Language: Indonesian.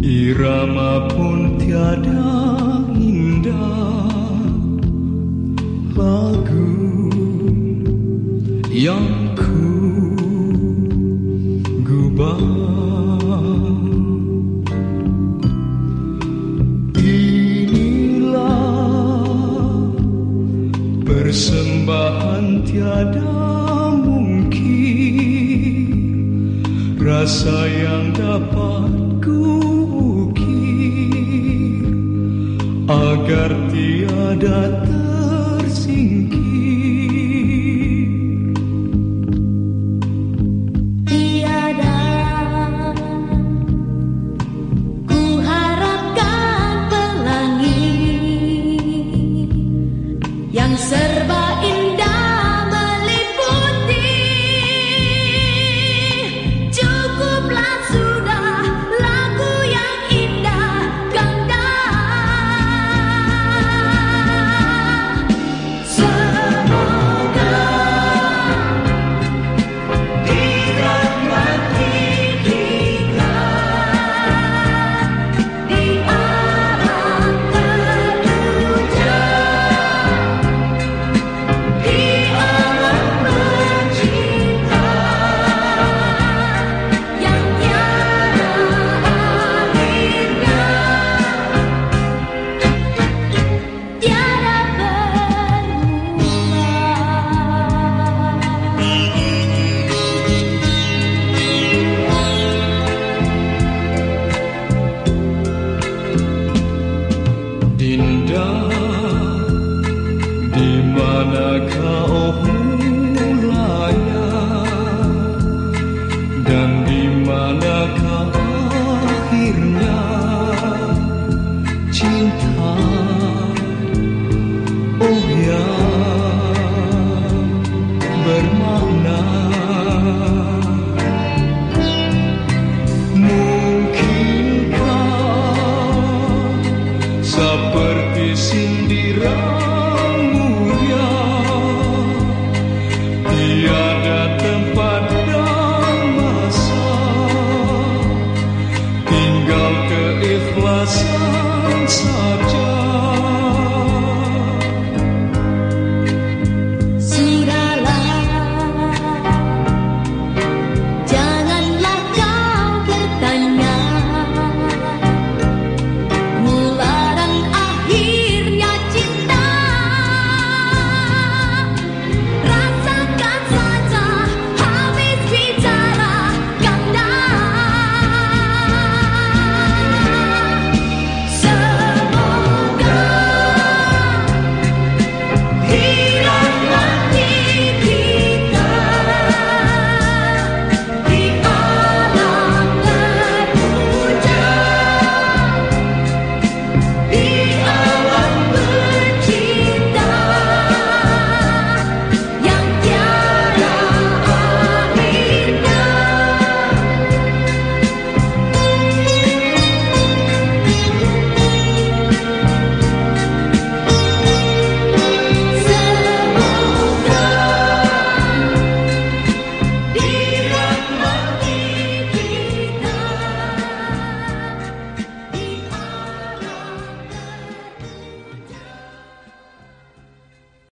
Irama pun tiada indah, lagu yang ku gubah. Inilah persembahan tiada mungkin, rasa yang dapat agar tiada tersingkir. Tiada ku harapkan pelangi yang serba indah meliputi. Cukuplah sudah lagu yang indah ganda. Di manakah oh mulanya, dan di manakah akhirnya cinta, oh yang bermakna. Mungkinkah seperti sindiran mulia, tiada tempat dan masa, tinggal keikhlasan saja.